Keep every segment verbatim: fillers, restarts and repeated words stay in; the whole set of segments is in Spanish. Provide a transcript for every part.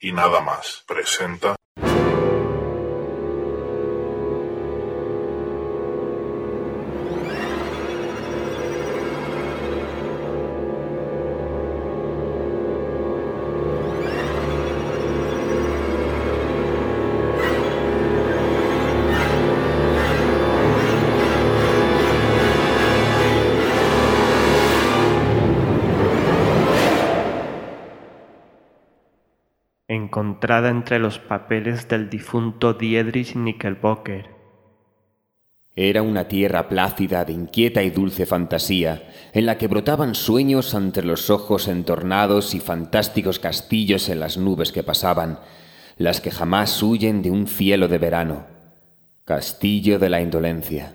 y nada más presenta. Encontrada entre los papeles del difunto Diedrich Knickerbocker. Era una tierra plácida de inquieta y dulce fantasía, en la que brotaban sueños ante los ojos entornados y fantásticos castillos en las nubes que pasaban, las que jamás huyen de un cielo de verano. Castillo de la indolencia.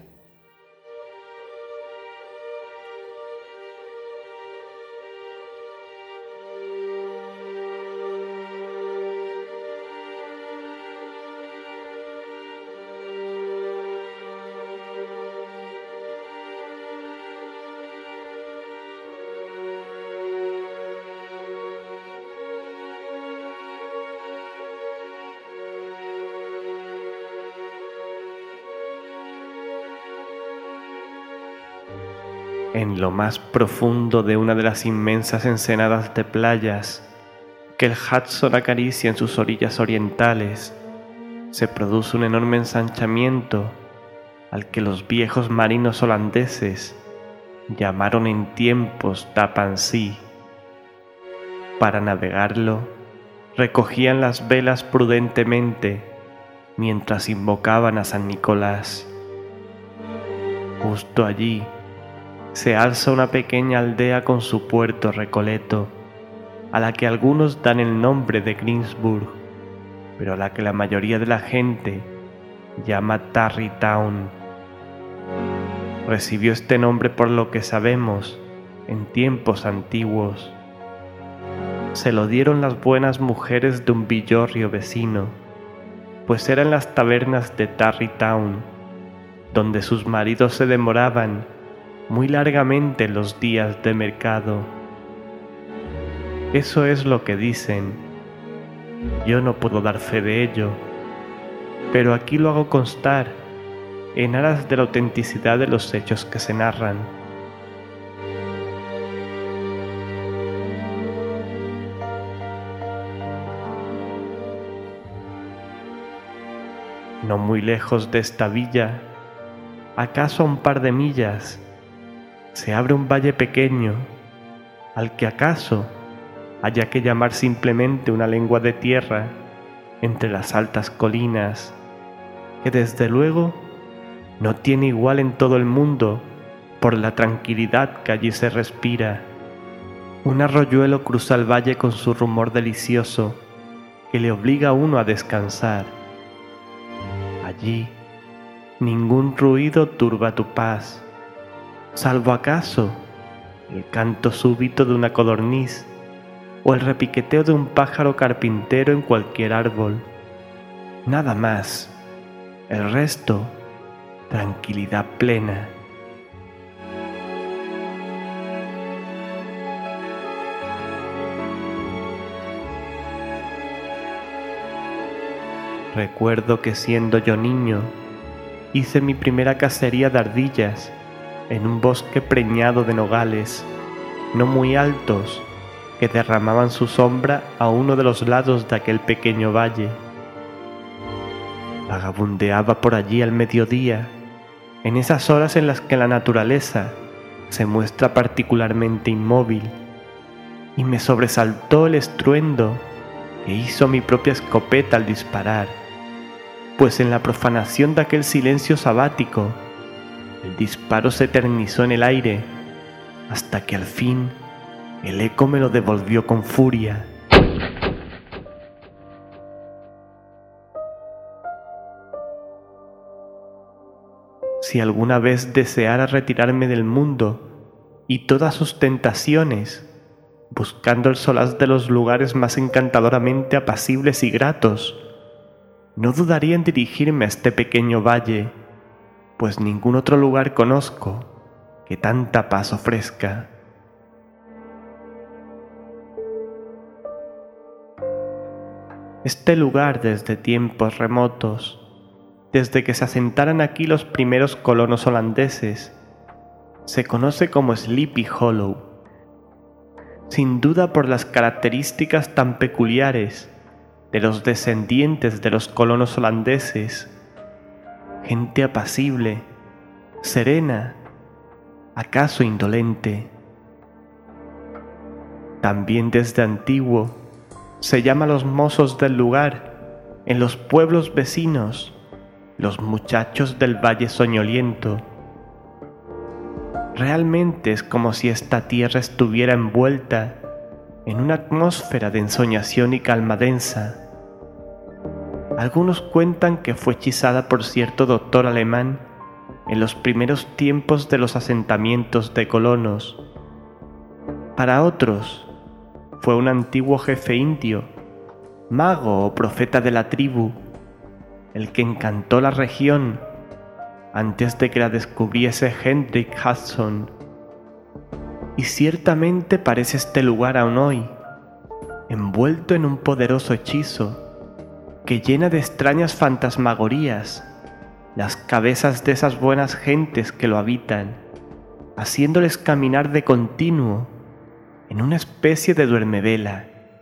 En lo más profundo de una de las inmensas ensenadas de playas que el Hudson acaricia en sus orillas orientales, se produce un enorme ensanchamiento al que los viejos marinos holandeses llamaron en tiempos Tappan Zee. Para navegarlo, recogían las velas prudentemente mientras invocaban a San Nicolás. Justo allí se alza una pequeña aldea con su puerto recoleto, a la que algunos dan el nombre de Greensburg, pero a la que la mayoría de la gente llama Tarrytown. Recibió este nombre por lo que sabemos en tiempos antiguos. Se lo dieron las buenas mujeres de un villorrio vecino, pues eran las tabernas de Tarrytown, donde sus maridos se demoraban muy largamente en los días de mercado. Eso es lo que dicen. Yo no puedo dar fe de ello, pero aquí lo hago constar en aras de la autenticidad de los hechos que se narran. No muy lejos de esta villa, acaso a un par de millas, se abre un valle pequeño, al que acaso haya que llamar simplemente una lengua de tierra entre las altas colinas, que desde luego no tiene igual en todo el mundo por la tranquilidad que allí se respira. Un arroyuelo cruza el valle con su rumor delicioso que le obliga a uno a descansar. Allí ningún ruido turba tu paz, salvo acaso el canto súbito de una codorniz o el repiqueteo de un pájaro carpintero en cualquier árbol. Nada más. El resto, tranquilidad plena. Recuerdo que siendo yo niño, hice mi primera cacería de ardillas en un bosque preñado de nogales, no muy altos, que derramaban su sombra a uno de los lados de aquel pequeño valle. Vagabundeaba por allí al mediodía, en esas horas en las que la naturaleza se muestra particularmente inmóvil, y me sobresaltó el estruendo que hizo mi propia escopeta al disparar, pues en la profanación de aquel silencio sabático, el disparo se eternizó en el aire, hasta que al fin el eco me lo devolvió con furia. Si alguna vez deseara retirarme del mundo y todas sus tentaciones, buscando el solaz de los lugares más encantadoramente apacibles y gratos, no dudaría en dirigirme a este pequeño valle, pues ningún otro lugar conozco que tanta paz ofrezca. Este lugar desde tiempos remotos, desde que se asentaran aquí los primeros colonos holandeses, se conoce como Sleepy Hollow, sin duda por las características tan peculiares de los descendientes de los colonos holandeses, gente apacible, serena, acaso indolente. También desde antiguo se llama a los mozos del lugar, en los pueblos vecinos, los muchachos del Valle Soñoliento. Realmente es como si esta tierra estuviera envuelta en una atmósfera de ensoñación y calma densa. Algunos cuentan que fue hechizada por cierto doctor alemán en los primeros tiempos de los asentamientos de colonos. Para otros, fue un antiguo jefe indio, mago o profeta de la tribu, el que encantó la región antes de que la descubriese Hendrik Hudson. Y ciertamente parece este lugar aún hoy, envuelto en un poderoso hechizo que llena de extrañas fantasmagorías las cabezas de esas buenas gentes que lo habitan, haciéndoles caminar de continuo en una especie de duermevela.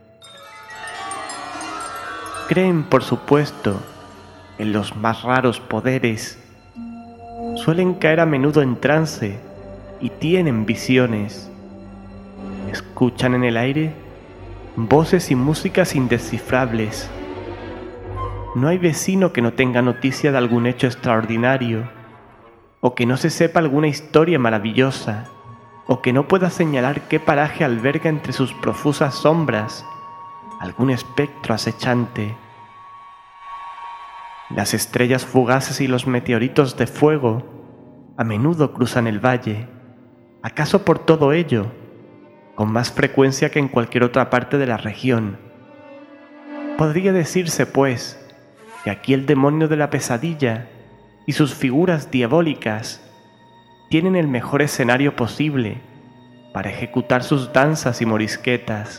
Creen, por supuesto, en los más raros poderes. Suelen caer a menudo en trance y tienen visiones. Escuchan en el aire voces y músicas indescifrables. No hay vecino que no tenga noticia de algún hecho extraordinario, o que no se sepa alguna historia maravillosa, o que no pueda señalar qué paraje alberga entre sus profusas sombras algún espectro acechante. Las estrellas fugaces y los meteoritos de fuego a menudo cruzan el valle, acaso por todo ello, con más frecuencia que en cualquier otra parte de la región. Podría decirse, pues, que aquí el demonio de la pesadilla y sus figuras diabólicas tienen el mejor escenario posible para ejecutar sus danzas y morisquetas.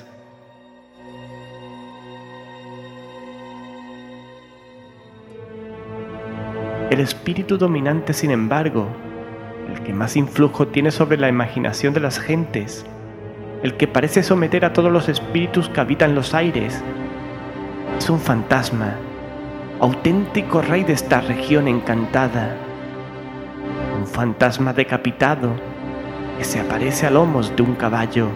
El espíritu dominante, sin embargo, el que más influjo tiene sobre la imaginación de las gentes, el que parece someter a todos los espíritus que habitan los aires, es un fantasma, auténtico rey de esta región encantada. Un fantasma decapitado que se aparece a lomos de un caballo.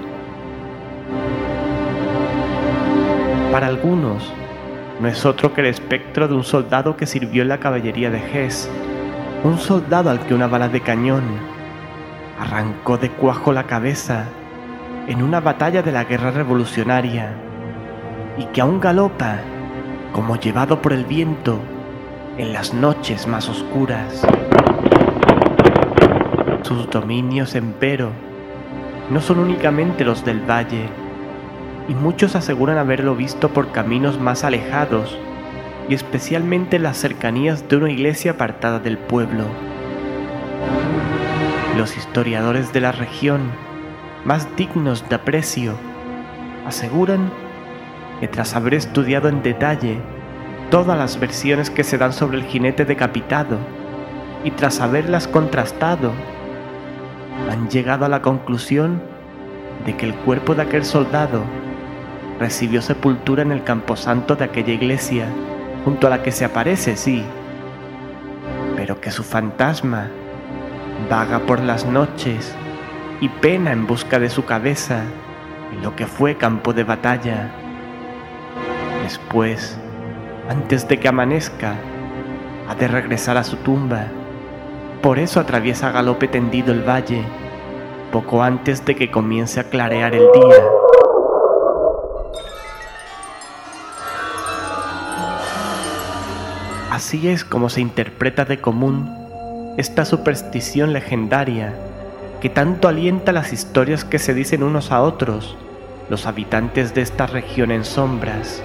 Para algunos, no es otro que el espectro de un soldado que sirvió en la caballería de Hesse, un soldado al que una bala de cañón arrancó de cuajo la cabeza en una batalla de la guerra revolucionaria, y que aún galopa como llevado por el viento en las noches más oscuras. Sus dominios, empero, no son únicamente los del valle, y muchos aseguran haberlo visto por caminos más alejados y especialmente en las cercanías de una iglesia apartada del pueblo. Los historiadores de la región, más dignos de aprecio, aseguran que tras haber estudiado en detalle todas las versiones que se dan sobre el jinete decapitado y tras haberlas contrastado, han llegado a la conclusión de que el cuerpo de aquel soldado recibió sepultura en el camposanto de aquella iglesia, junto a la que se aparece, sí, pero que su fantasma vaga por las noches y pena en busca de su cabeza en lo que fue campo de batalla. Después, antes de que amanezca, ha de regresar a su tumba. Por eso atraviesa a galope tendido el valle, poco antes de que comience a clarear el día. Así es como se interpreta de común esta superstición legendaria que tanto alienta las historias que se dicen unos a otros los habitantes de esta región en sombras.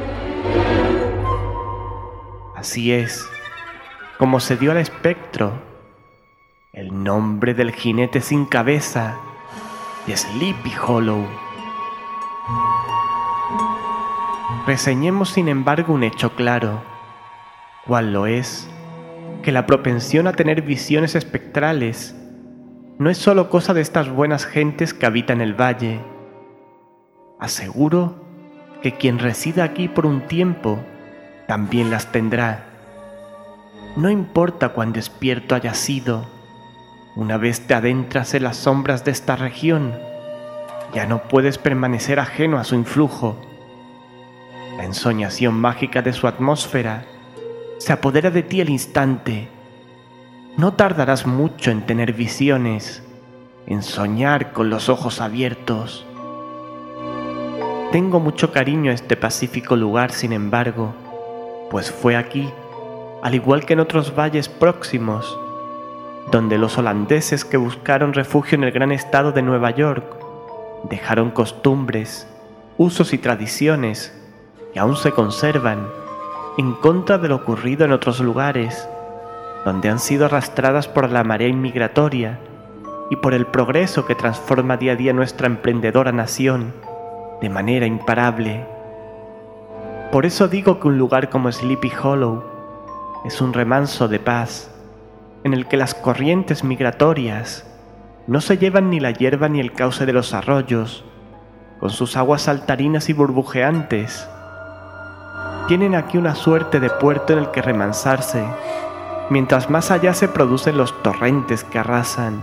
Así es como se dio al espectro el nombre del jinete sin cabeza de Sleepy Hollow. Reseñemos sin embargo un hecho claro, cual lo es que la propensión a tener visiones espectrales no es solo cosa de estas buenas gentes que habitan el valle. Aseguro que quien resida aquí por un tiempo también las tendrá. No importa cuán despierto hayas sido, una vez te adentras en las sombras de esta región, ya no puedes permanecer ajeno a su influjo. La ensoñación mágica de su atmósfera se apodera de ti al instante. No tardarás mucho en tener visiones, en soñar con los ojos abiertos. Tengo mucho cariño a este pacífico lugar, sin embargo, pues fue aquí, al igual que en otros valles próximos, donde los holandeses que buscaron refugio en el gran estado de Nueva York dejaron costumbres, usos y tradiciones que aún se conservan en contra de lo ocurrido en otros lugares, donde han sido arrastradas por la marea inmigratoria y por el progreso que transforma día a día nuestra emprendedora nación de manera imparable. Por eso digo que un lugar como Sleepy Hollow es un remanso de paz, en el que las corrientes migratorias no se llevan ni la hierba ni el cauce de los arroyos, con sus aguas saltarinas y burbujeantes. Tienen aquí una suerte de puerto en el que remansarse, mientras más allá se producen los torrentes que arrasan.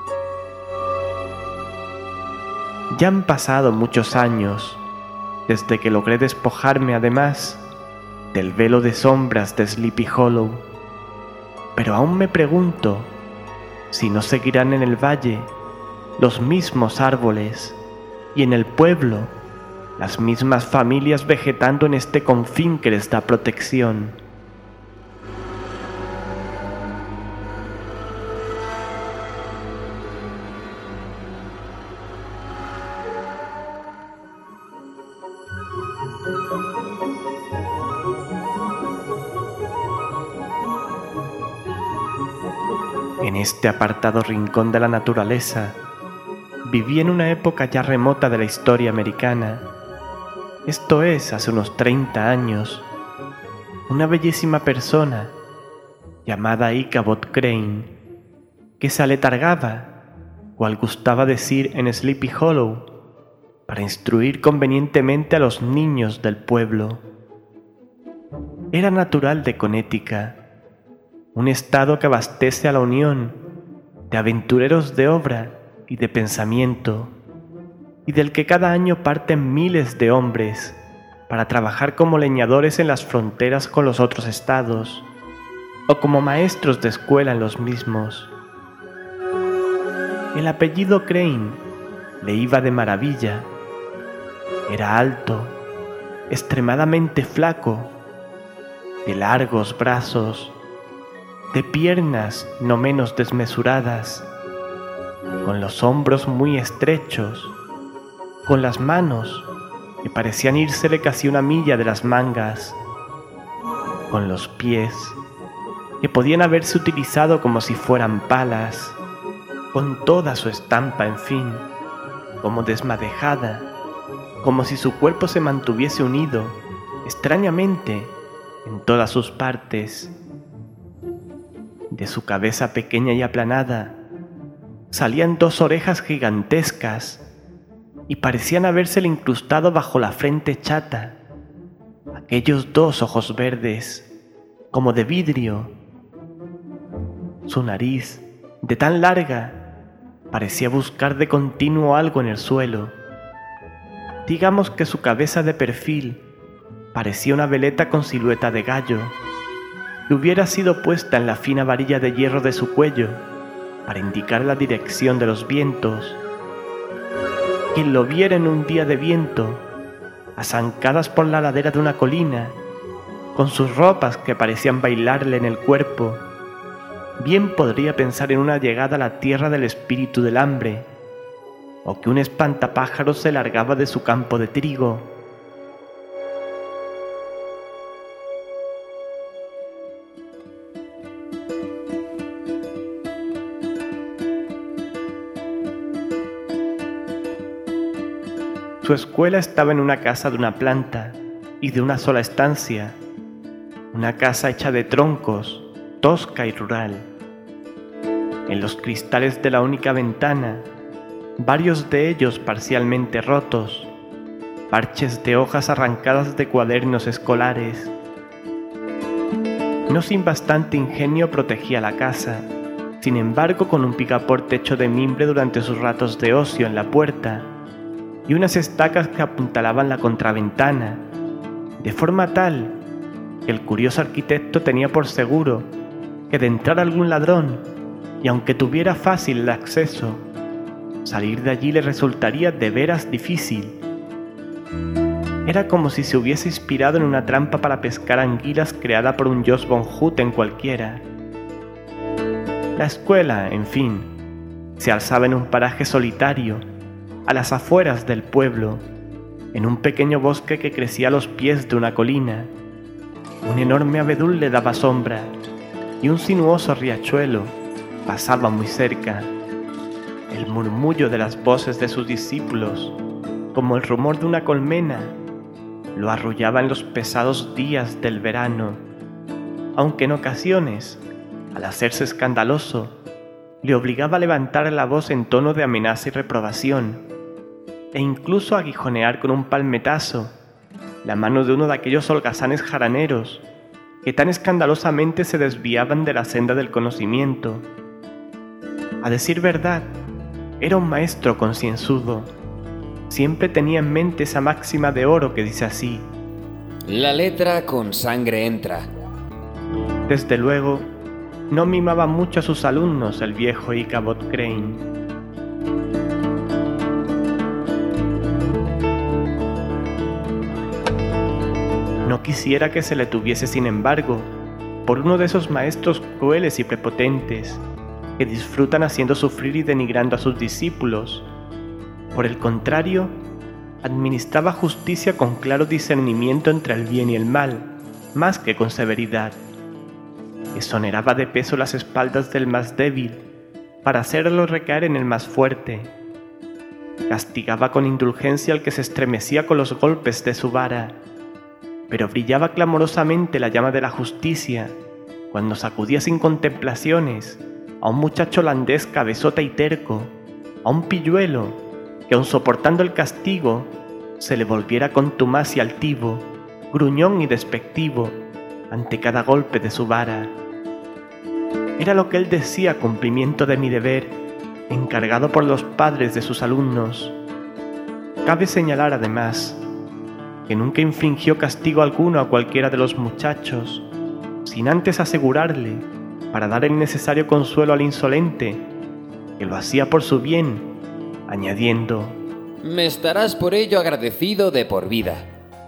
Ya han pasado muchos años desde que logré despojarme, además, del velo de sombras de Sleepy Hollow, pero aún me pregunto si no seguirán en el valle los mismos árboles y en el pueblo las mismas familias vegetando en este confín que les da protección. En este apartado rincón de la naturaleza, viví en una época ya remota de la historia americana. Esto es, hace unos treinta años, una bellísima persona llamada Ichabod Crane, que se aletargaba, cual gustaba decir en Sleepy Hollow, para instruir convenientemente a los niños del pueblo. Era natural de Connecticut, un estado que abastece a la unión de aventureros de obra y de pensamiento, y del que cada año parten miles de hombres para trabajar como leñadores en las fronteras con los otros estados, o como maestros de escuela en los mismos. El apellido Crane le iba de maravilla. Era alto, extremadamente flaco, de largos brazos, de piernas no menos desmesuradas, con los hombros muy estrechos, con las manos que parecían írsele casi una milla de las mangas, con los pies que podían haberse utilizado como si fueran palas, con toda su estampa, en fin, como desmadejada, como si su cuerpo se mantuviese unido, extrañamente, en todas sus partes. De su cabeza pequeña y aplanada salían dos orejas gigantescas y parecían habérsele incrustado bajo la frente chata aquellos dos ojos verdes, como de vidrio. Su nariz, de tan larga, parecía buscar de continuo algo en el suelo. Digamos que su cabeza de perfil parecía una veleta con silueta de gallo, que hubiera sido puesta en la fina varilla de hierro de su cuello para indicar la dirección de los vientos. Quien lo viera en un día de viento, a zancadas por la ladera de una colina, con sus ropas que parecían bailarle en el cuerpo, bien podría pensar en una llegada a la tierra del espíritu del hambre, o que un espantapájaros se largaba de su campo de trigo. Su escuela estaba en una casa de una planta, y de una sola estancia, una casa hecha de troncos, tosca y rural. En los cristales de la única ventana, varios de ellos parcialmente rotos, parches de hojas arrancadas de cuadernos escolares. No sin bastante ingenio protegía la casa, sin embargo con un picaporte hecho de mimbre durante sus ratos de ocio en la puerta y unas estacas que apuntalaban la contraventana, de forma tal que el curioso arquitecto tenía por seguro que de entrar algún ladrón, y aunque tuviera fácil el acceso, salir de allí le resultaría de veras difícil. Era como si se hubiese inspirado en una trampa para pescar anguilas creada por un Jos von Hutten cualquiera. La escuela, en fin, se alzaba en un paraje solitario, a las afueras del pueblo, en un pequeño bosque que crecía a los pies de una colina. Un enorme abedul le daba sombra, y un sinuoso riachuelo pasaba muy cerca. El murmullo de las voces de sus discípulos, como el rumor de una colmena, lo arrullaba en los pesados días del verano, aunque en ocasiones, al hacerse escandaloso, le obligaba a levantar la voz en tono de amenaza y reprobación, e incluso a aguijonear con un palmetazo la mano de uno de aquellos holgazanes jaraneros que tan escandalosamente se desviaban de la senda del conocimiento. A decir verdad, era un maestro concienzudo. Siempre tenía en mente esa máxima de oro que dice así: la letra con sangre entra. Desde luego, no mimaba mucho a sus alumnos el viejo Ichabod Crane. No quisiera que se le tuviese, sin embargo, por uno de esos maestros crueles y prepotentes que disfrutan haciendo sufrir y denigrando a sus discípulos. Por el contrario, administraba justicia con claro discernimiento entre el bien y el mal, más que con severidad. Exoneraba de peso las espaldas del más débil para hacerlo recaer en el más fuerte. Castigaba con indulgencia al que se estremecía con los golpes de su vara, pero brillaba clamorosamente la llama de la justicia cuando sacudía sin contemplaciones a un muchacho holandés cabezota y terco, a un pilluelo que aun soportando el castigo se le volviera contumaz y altivo, gruñón y despectivo ante cada golpe de su vara. Era lo que él decía cumplimiento de mi deber, encargado por los padres de sus alumnos. Cabe señalar además que nunca infligió castigo alguno a cualquiera de los muchachos, sin antes asegurarle, para dar el necesario consuelo al insolente, que lo hacía por su bien, añadiendo: me estarás por ello agradecido de por vida.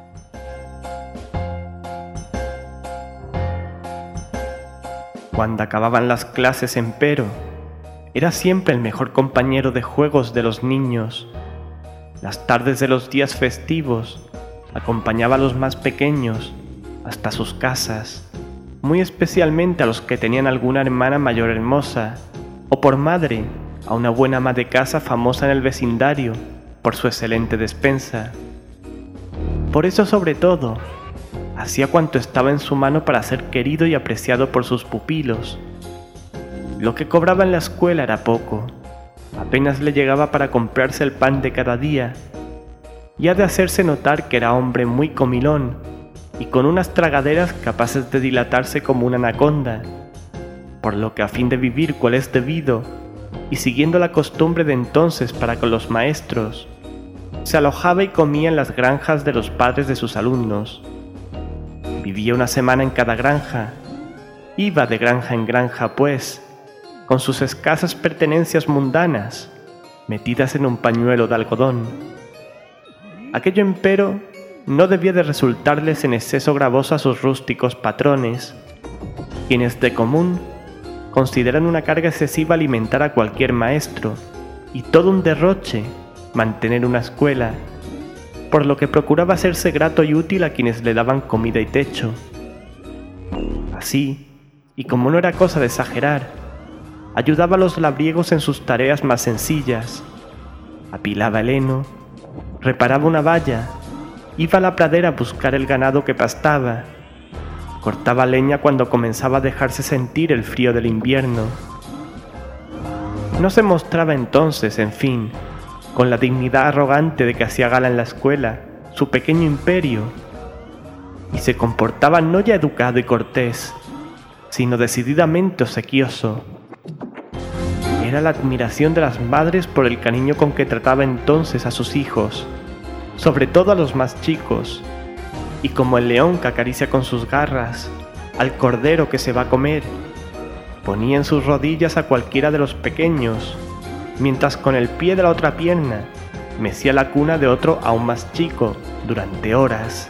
Cuando acababan las clases, empero, era siempre el mejor compañero de juegos de los niños. Las tardes de los días festivos acompañaba a los más pequeños hasta sus casas, muy especialmente a los que tenían alguna hermana mayor hermosa, o por madre a una buena ama de casa famosa en el vecindario por su excelente despensa. Por eso, sobre todo, hacía cuanto estaba en su mano para ser querido y apreciado por sus pupilos. Lo que cobraba en la escuela era poco, apenas le llegaba para comprarse el pan de cada día, y ha de hacerse notar que era hombre muy comilón y con unas tragaderas capaces de dilatarse como una anaconda, por lo que a fin de vivir cual es debido, y siguiendo la costumbre de entonces para con los maestros, se alojaba y comía en las granjas de los padres de sus alumnos. Vivía una semana en cada granja, iba de granja en granja pues, con sus escasas pertenencias mundanas, metidas en un pañuelo de algodón. Aquello, empero, no debía de resultarles en exceso gravoso a sus rústicos patrones, quienes de común consideran una carga excesiva alimentar a cualquier maestro y todo un derroche mantener una escuela, por lo que procuraba hacerse grato y útil a quienes le daban comida y techo. Así, y como no era cosa de exagerar, ayudaba a los labriegos en sus tareas más sencillas, apilaba el heno, reparaba una valla, Iba a la pradera a buscar el ganado que pastaba. Cortaba leña cuando comenzaba a dejarse sentir el frío del invierno. No se mostraba entonces, en fin, con la dignidad arrogante de que hacía gala en la escuela, su pequeño imperio, y se comportaba no ya educado y cortés, sino decididamente obsequioso. Era la admiración de las madres por el cariño con que trataba entonces a sus hijos, sobre todo a los más chicos, y como el león que acaricia con sus garras al cordero que se va a comer, ponía en sus rodillas a cualquiera de los pequeños, mientras con el pie de la otra pierna mecía la cuna de otro aún más chico durante horas.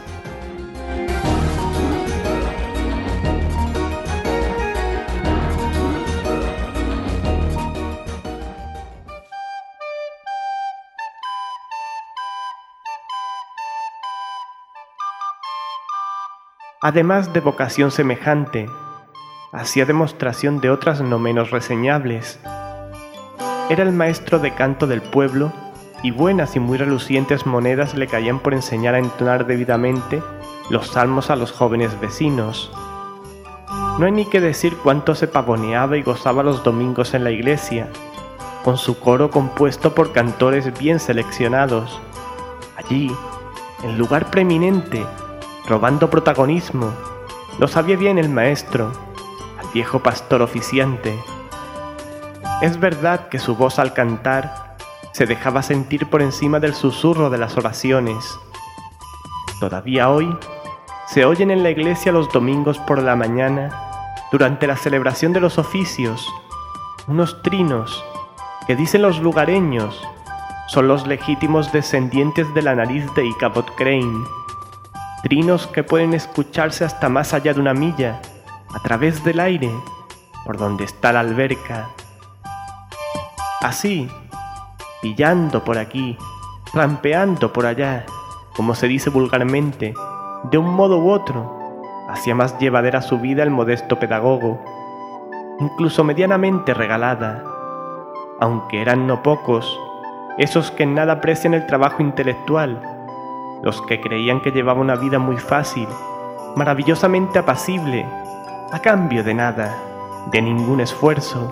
Además de vocación semejante, hacía demostración de otras no menos reseñables. Era el maestro de canto del pueblo y buenas y muy relucientes monedas le caían por enseñar a entonar debidamente los salmos a los jóvenes vecinos. No hay ni que decir cuánto se pavoneaba y gozaba los domingos en la iglesia, con su coro compuesto por cantores bien seleccionados. Allí, en lugar preeminente, robando protagonismo, lo sabía bien el maestro, al viejo pastor oficiante. Es verdad que su voz al cantar se dejaba sentir por encima del susurro de las oraciones. Todavía hoy se oyen en la iglesia los domingos por la mañana, durante la celebración de los oficios, unos trinos que dicen los lugareños son los legítimos descendientes de la nariz de Ichabod Crane. Trinos que pueden escucharse hasta más allá de una milla, a través del aire, por donde está la alberca. Así, pillando por aquí, trampeando por allá, como se dice vulgarmente, de un modo u otro, hacía más llevadera su vida el modesto pedagogo, incluso medianamente regalada, aunque eran no pocos, esos que en nada aprecian el trabajo intelectual, los que creían que llevaba una vida muy fácil, maravillosamente apacible, a cambio de nada, de ningún esfuerzo.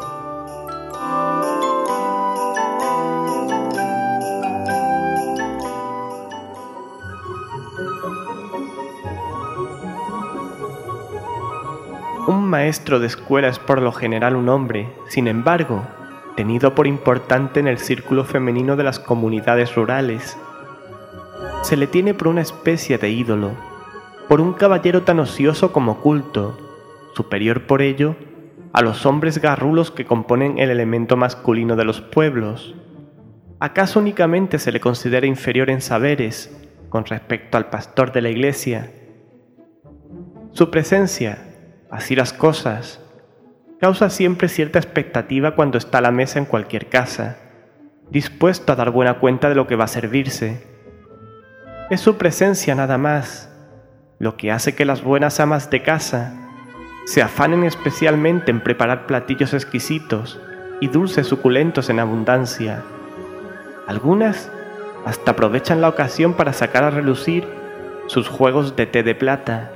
Un maestro de escuela es por lo general un hombre, sin embargo, tenido por importante en el círculo femenino de las comunidades rurales. Se le tiene por una especie de ídolo, por un caballero tan ocioso como culto, superior por ello a los hombres garrulos que componen el elemento masculino de los pueblos. ¿Acaso únicamente se le considera inferior en saberes con respecto al pastor de la iglesia? Su presencia, así las cosas, causa siempre cierta expectativa cuando está a la mesa en cualquier casa, dispuesto a dar buena cuenta de lo que va a servirse. Es su presencia nada más, lo que hace que las buenas amas de casa se afanen especialmente en preparar platillos exquisitos y dulces suculentos en abundancia. Algunas hasta aprovechan la ocasión para sacar a relucir sus juegos de té de plata.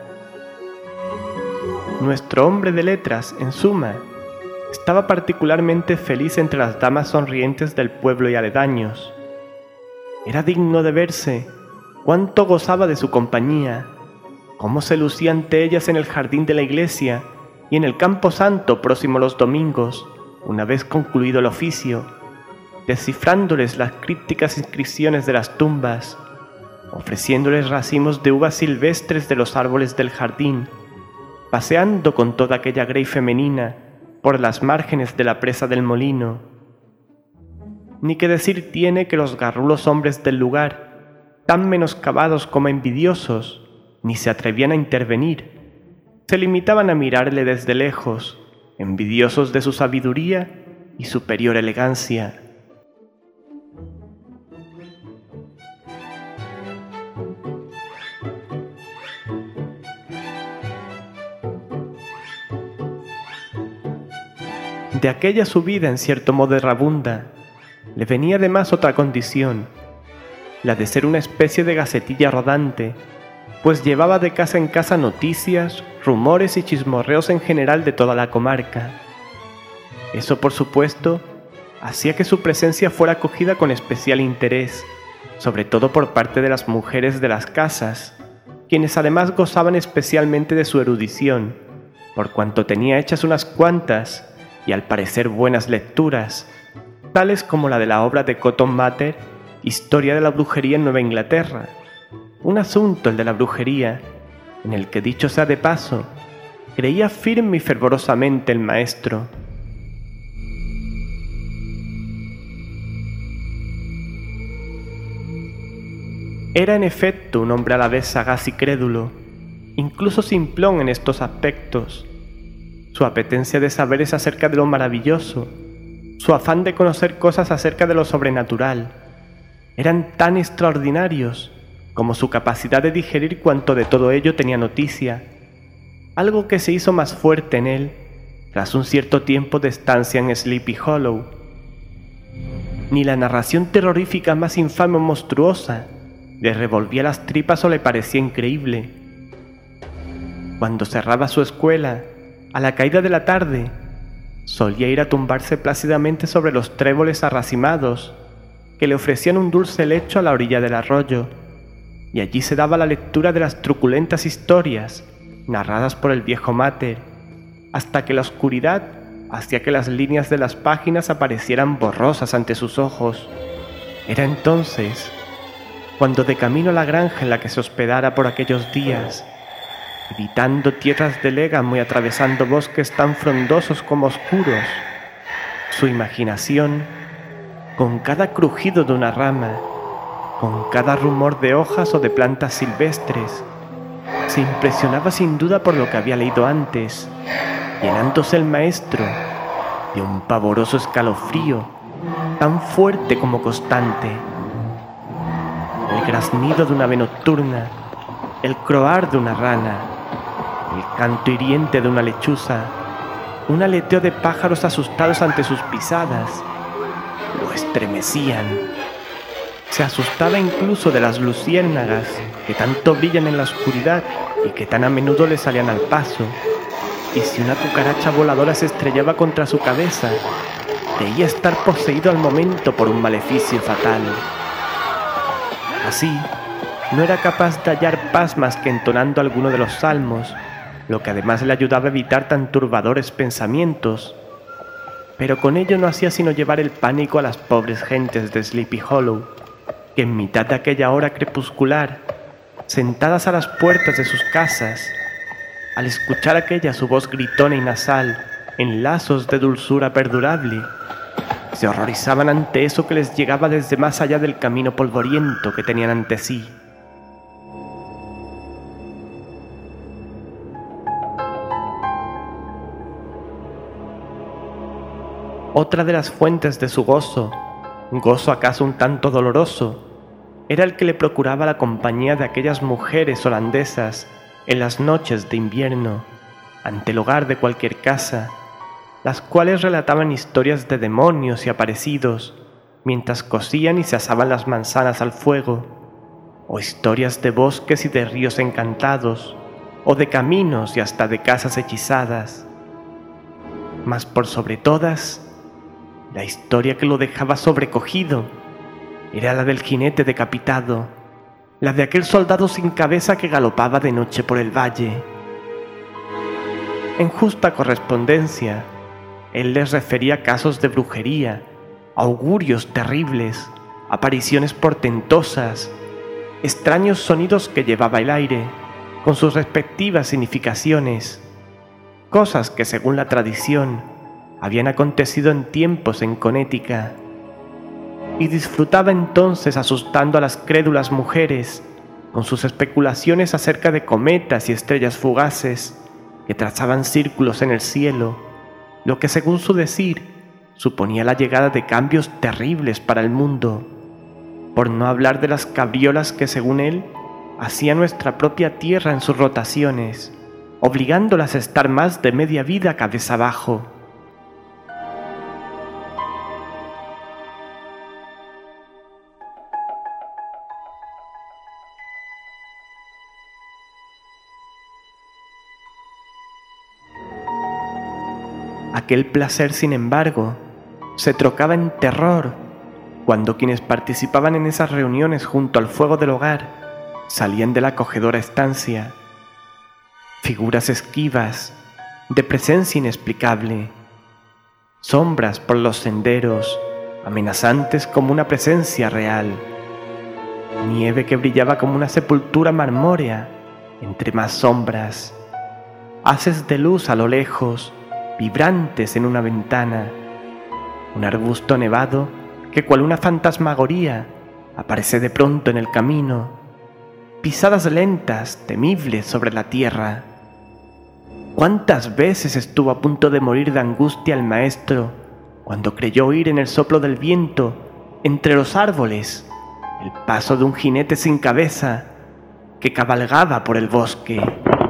Nuestro hombre de letras, en suma, estaba particularmente feliz entre las damas sonrientes del pueblo y aledaños. Era digno de verse cuánto gozaba de su compañía, cómo se lucía ante ellas en el jardín de la iglesia y en el campo santo próximo a los domingos, una vez concluido el oficio, descifrándoles las crípticas inscripciones de las tumbas, ofreciéndoles racimos de uvas silvestres de los árboles del jardín, paseando con toda aquella grey femenina por las márgenes de la presa del molino. Ni que decir tiene que los garrulos hombres del lugar, tan menoscabados como envidiosos, ni se atrevían a intervenir, se limitaban a mirarle desde lejos, envidiosos de su sabiduría y superior elegancia. De aquella subida en cierto modo errabunda, le venía además otra condición, la de ser una especie de gacetilla rodante, pues llevaba de casa en casa noticias, rumores y chismorreos en general de toda la comarca. Eso, por supuesto, hacía que su presencia fuera acogida con especial interés, sobre todo por parte de las mujeres de las casas, quienes además gozaban especialmente de su erudición, por cuanto tenía hechas unas cuantas, y al parecer buenas lecturas, tales como la de la obra de Cotton Mather, Historia de la brujería en Nueva Inglaterra, un asunto, el de la brujería, en el que, dicho sea de paso, creía firme y fervorosamente el maestro. Era en efecto un hombre a la vez sagaz y crédulo, incluso simplón en estos aspectos. Su apetencia de saberes acerca de lo maravilloso, su afán de conocer cosas acerca de lo sobrenatural, eran tan extraordinarios como su capacidad de digerir cuanto de todo ello tenía noticia, algo que se hizo más fuerte en él tras un cierto tiempo de estancia en Sleepy Hollow. Ni la narración terrorífica más infame o monstruosa le revolvía las tripas o le parecía increíble. Cuando cerraba su escuela, a la caída de la tarde, solía ir a tumbarse plácidamente sobre los tréboles arracimados que le ofrecían un dulce lecho a la orilla del arroyo, y allí se daba la lectura de las truculentas historias narradas por el viejo Mather, hasta que la oscuridad hacía que las líneas de las páginas aparecieran borrosas ante sus ojos. Era entonces cuando, de camino a la granja en la que se hospedara por aquellos días, evitando tierras de légamo y atravesando bosques tan frondosos como oscuros, su imaginación, con cada crujido de una rama, con cada rumor de hojas o de plantas silvestres, se impresionaba sin duda por lo que había leído antes, llenándose el maestro de un pavoroso escalofrío tan fuerte como constante. El graznido de una ave nocturna, el croar de una rana, el canto hiriente de una lechuza, un aleteo de pájaros asustados ante sus pisadas, lo estremecían. Se asustaba incluso de las luciérnagas que tanto brillan en la oscuridad y que tan a menudo le salían al paso, y si una cucaracha voladora se estrellaba contra su cabeza, creía estar poseído al momento por un maleficio fatal. Así, no era capaz de hallar paz más que entonando alguno de los salmos, lo que además le ayudaba a evitar tan turbadores pensamientos, pero con ello no hacía sino llevar el pánico a las pobres gentes de Sleepy Hollow, que en mitad de aquella hora crepuscular, sentadas a las puertas de sus casas, al escuchar aquella su voz gritona y nasal en lazos de dulzura perdurable, se horrorizaban ante eso que les llegaba desde más allá del camino polvoriento que tenían ante sí. Otra de las fuentes de su gozo, gozo acaso un tanto doloroso, era el que le procuraba la compañía de aquellas mujeres holandesas en las noches de invierno, ante el hogar de cualquier casa, las cuales relataban historias de demonios y aparecidos mientras cocían y se asaban las manzanas al fuego, o historias de bosques y de ríos encantados, o de caminos y hasta de casas hechizadas. Mas por sobre todas, la historia que lo dejaba sobrecogido era la del jinete decapitado, la de aquel soldado sin cabeza que galopaba de noche por el valle. En justa correspondencia, él les refería casos de brujería, augurios terribles, apariciones portentosas, extraños sonidos que llevaba el aire, con sus respectivas significaciones, cosas que según la tradición habían acontecido en tiempos en Connecticut, y disfrutaba entonces asustando a las crédulas mujeres con sus especulaciones acerca de cometas y estrellas fugaces que trazaban círculos en el cielo, lo que según su decir suponía la llegada de cambios terribles para el mundo, por no hablar de las cabriolas que según él hacía nuestra propia tierra en sus rotaciones, obligándolas a estar más de media vida cabeza abajo. Aquel placer, sin embargo, se trocaba en terror cuando quienes participaban en esas reuniones junto al fuego del hogar salían de la acogedora estancia. Figuras esquivas, de presencia inexplicable, sombras por los senderos, amenazantes como una presencia real, nieve que brillaba como una sepultura marmórea entre más sombras, haces de luz a lo lejos, vibrantes en una ventana, un arbusto nevado que cual una fantasmagoría aparece de pronto en el camino, pisadas lentas, temibles sobre la tierra. ¿Cuántas veces estuvo a punto de morir de angustia el maestro cuando creyó oír en el soplo del viento, entre los árboles, el paso de un jinete sin cabeza que cabalgaba por el bosque?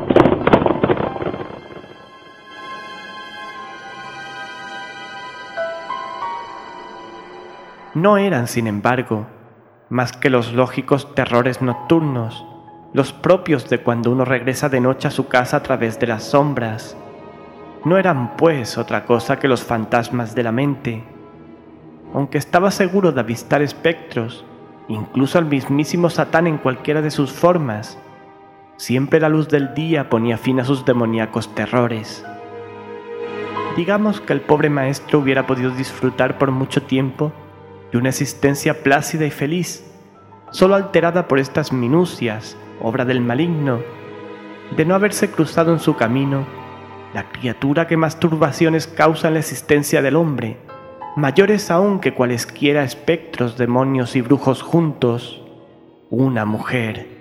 No eran, sin embargo, más que los lógicos terrores nocturnos, los propios de cuando uno regresa de noche a su casa a través de las sombras. No eran, pues, otra cosa que los fantasmas de la mente. Aunque estaba seguro de avistar espectros, incluso al mismísimo Satán en cualquiera de sus formas, siempre la luz del día ponía fin a sus demoníacos terrores. Digamos que el pobre maestro hubiera podido disfrutar por mucho tiempo de una existencia plácida y feliz, solo alterada por estas minucias, obra del maligno, de no haberse cruzado en su camino la criatura que más turbaciones causa en la existencia del hombre, mayores aún que cualesquiera espectros, demonios y brujos juntos, una mujer.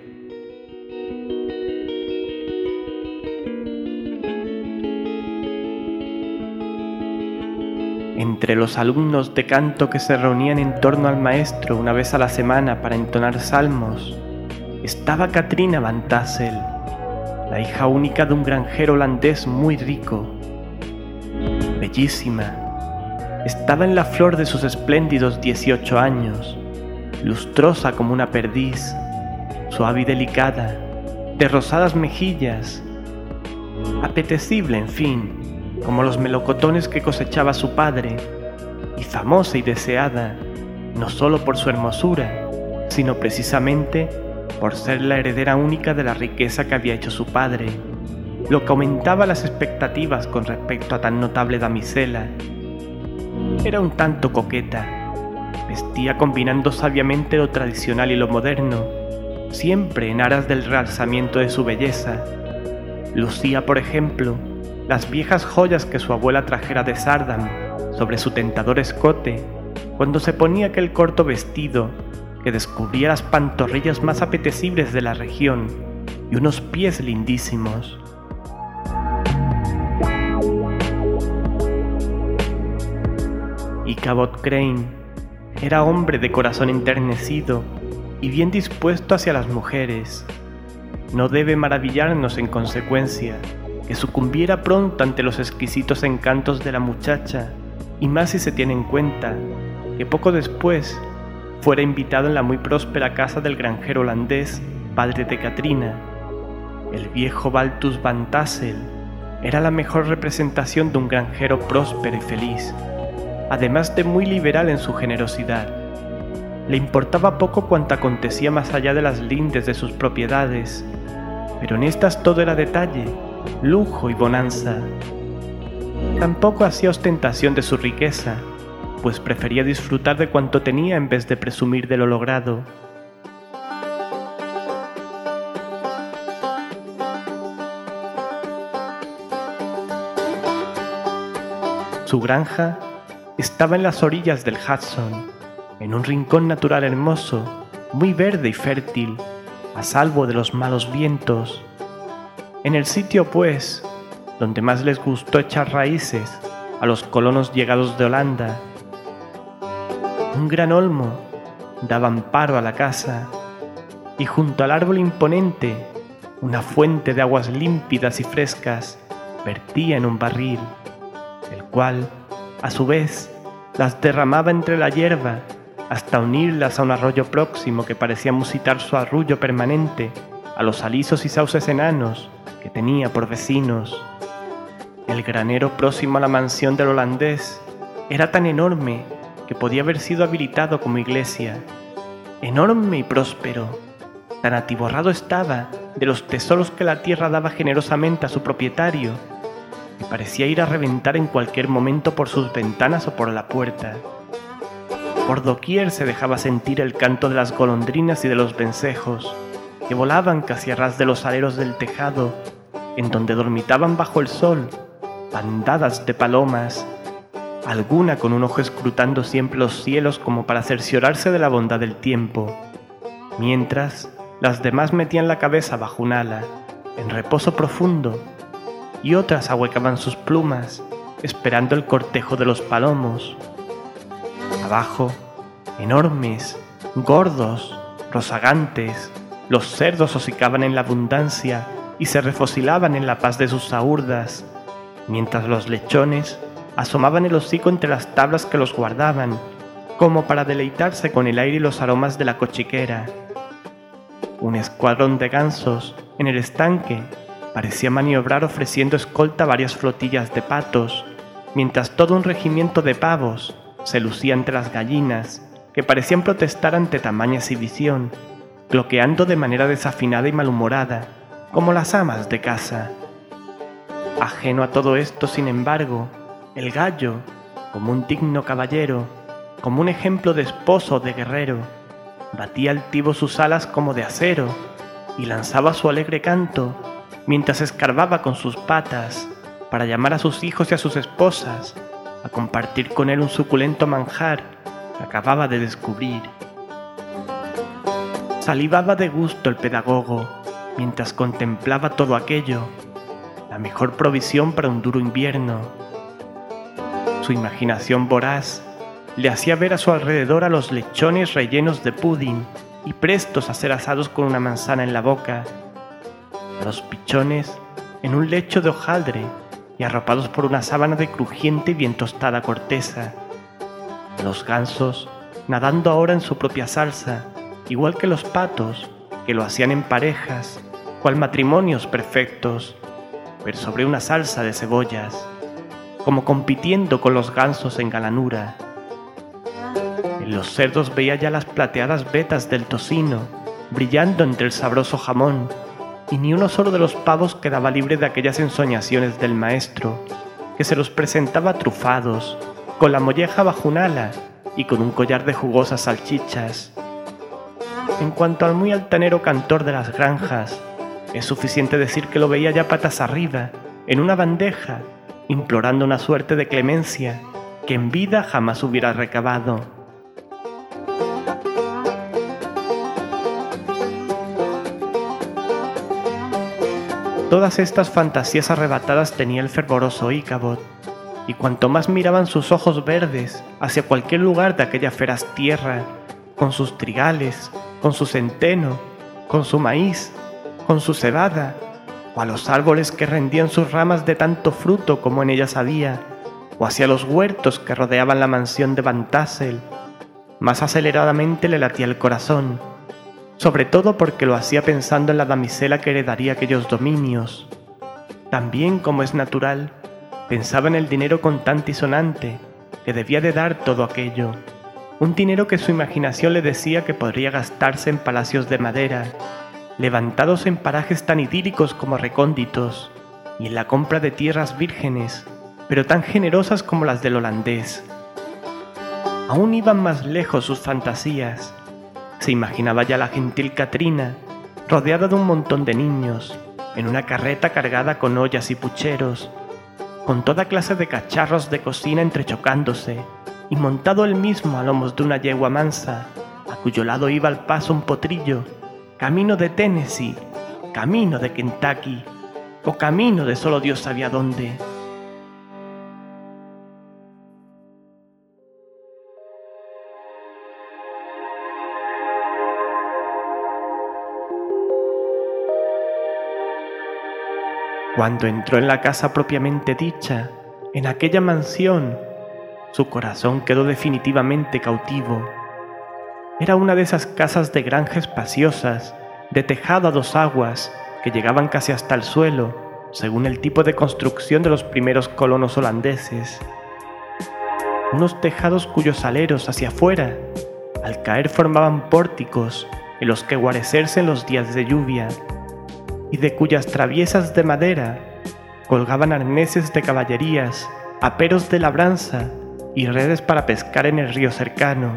Entre los alumnos de canto que se reunían en torno al maestro una vez a la semana para entonar salmos, estaba Katrina Van Tassel, la hija única de un granjero holandés muy rico. Bellísima, estaba en la flor de sus espléndidos dieciocho años, lustrosa como una perdiz, suave y delicada, de rosadas mejillas, apetecible, en fin, como los melocotones que cosechaba su padre, y famosa y deseada, no solo por su hermosura, sino precisamente por ser la heredera única de la riqueza que había hecho su padre, lo que aumentaba las expectativas con respecto a tan notable damisela. Era un tanto coqueta, vestía combinando sabiamente lo tradicional y lo moderno, siempre en aras del realzamiento de su belleza. Lucía, por ejemplo, las viejas joyas que su abuela trajera de Sardam sobre su tentador escote cuando se ponía aquel corto vestido que descubría las pantorrillas más apetecibles de la región y unos pies lindísimos. Y Cabot Crane era hombre de corazón enternecido y bien dispuesto hacia las mujeres. No debe maravillarnos en consecuencia que sucumbiera pronto ante los exquisitos encantos de la muchacha, y más si se tiene en cuenta que poco después fuera invitado en la muy próspera casa del granjero holandés, padre de Katrina. El viejo Baltus Van Tassel era la mejor representación de un granjero próspero y feliz, además de muy liberal en su generosidad. Le importaba poco cuanto acontecía más allá de las lindes de sus propiedades, pero en estas todo era detalle, lujo y bonanza. Tampoco hacía ostentación de su riqueza, pues prefería disfrutar de cuanto tenía en vez de presumir de lo logrado. Su granja estaba en las orillas del Hudson, en un rincón natural hermoso, muy verde y fértil, a salvo de los malos vientos. En el sitio, pues, donde más les gustó echar raíces a los colonos llegados de Holanda. Un gran olmo daba amparo a la casa, y junto al árbol imponente, una fuente de aguas límpidas y frescas vertía en un barril, el cual, a su vez, las derramaba entre la hierba hasta unirlas a un arroyo próximo que parecía musitar su arrullo permanente a los alisos y sauces enanos que tenía por vecinos. El granero próximo a la mansión del holandés era tan enorme que podía haber sido habilitado como iglesia. Enorme y próspero, tan atiborrado estaba de los tesoros que la tierra daba generosamente a su propietario, que parecía ir a reventar en cualquier momento por sus ventanas o por la puerta. Por doquier se dejaba sentir el canto de las golondrinas y de los vencejos, que volaban casi a ras de los aleros del tejado, en donde dormitaban bajo el sol bandadas de palomas, alguna con un ojo escrutando siempre los cielos como para cerciorarse de la bondad del tiempo, mientras las demás metían la cabeza bajo un ala, en reposo profundo, y otras ahuecaban sus plumas, esperando el cortejo de los palomos. Abajo, enormes, gordos, rozagantes, los cerdos hocicaban en la abundancia y se refocilaban en la paz de sus saúrdas, mientras los lechones asomaban el hocico entre las tablas que los guardaban, como para deleitarse con el aire y los aromas de la cochiquera. Un escuadrón de gansos en el estanque parecía maniobrar ofreciendo escolta a varias flotillas de patos, mientras todo un regimiento de pavos se lucía entre las gallinas, que parecían protestar ante tamaña exhibición, cloqueando de manera desafinada y malhumorada, como las amas de casa. Ajeno a todo esto, sin embargo, el gallo, como un digno caballero, como un ejemplo de esposo o de guerrero, batía altivo sus alas como de acero y lanzaba su alegre canto mientras escarbaba con sus patas para llamar a sus hijos y a sus esposas a compartir con él un suculento manjar que acababa de descubrir. Salivaba de gusto el pedagogo mientras contemplaba todo aquello, la mejor provisión para un duro invierno. Su imaginación voraz le hacía ver a su alrededor a los lechones rellenos de pudín y prestos a ser asados con una manzana en la boca, a los pichones en un lecho de hojaldre y arropados por una sábana de crujiente y bien tostada corteza, a los gansos nadando ahora en su propia salsa, igual que los patos, que lo hacían en parejas, cual matrimonios perfectos, pero sobre una salsa de cebollas, como compitiendo con los gansos en galanura. En los cerdos veía ya las plateadas vetas del tocino, brillando entre el sabroso jamón, y ni uno solo de los pavos quedaba libre de aquellas ensoñaciones del maestro, que se los presentaba trufados, con la molleja bajo un ala y con un collar de jugosas salchichas. En cuanto al muy altanero cantor de las granjas, es suficiente decir que lo veía ya patas arriba, en una bandeja, implorando una suerte de clemencia que en vida jamás hubiera recabado. Todas estas fantasías arrebatadas tenía el fervoroso Ícabod, y cuanto más miraban sus ojos verdes hacia cualquier lugar de aquella feraz tierra, con sus trigales, con su centeno, con su maíz, con su cebada, o a los árboles que rendían sus ramas de tanto fruto como en ellas había, o hacia los huertos que rodeaban la mansión de Van Tassel, más aceleradamente le latía el corazón, sobre todo porque lo hacía pensando en la damisela que heredaría aquellos dominios. También, como es natural, pensaba en el dinero contante y sonante que debía de dar todo aquello, un dinero que su imaginación le decía que podría gastarse en palacios de madera, levantados en parajes tan idílicos como recónditos, y en la compra de tierras vírgenes, pero tan generosas como las del holandés. Aún iban más lejos sus fantasías. Se imaginaba ya la gentil Catrina, rodeada de un montón de niños, en una carreta cargada con ollas y pucheros, con toda clase de cacharros de cocina entrechocándose, y montado él mismo a lomos de una yegua mansa, a cuyo lado iba al paso un potrillo, camino de Tennessee, camino de Kentucky, o camino de solo Dios sabía dónde. Cuando entró en la casa propiamente dicha, en aquella mansión, su corazón quedó definitivamente cautivo. Era una de esas casas de granja espaciosas, de tejado a dos aguas, que llegaban casi hasta el suelo, según el tipo de construcción de los primeros colonos holandeses. Unos tejados cuyos aleros hacia afuera, al caer, formaban pórticos en los que guarecerse en los días de lluvia, y de cuyas traviesas de madera colgaban arneses de caballerías, aperos de labranza y redes para pescar en el río cercano.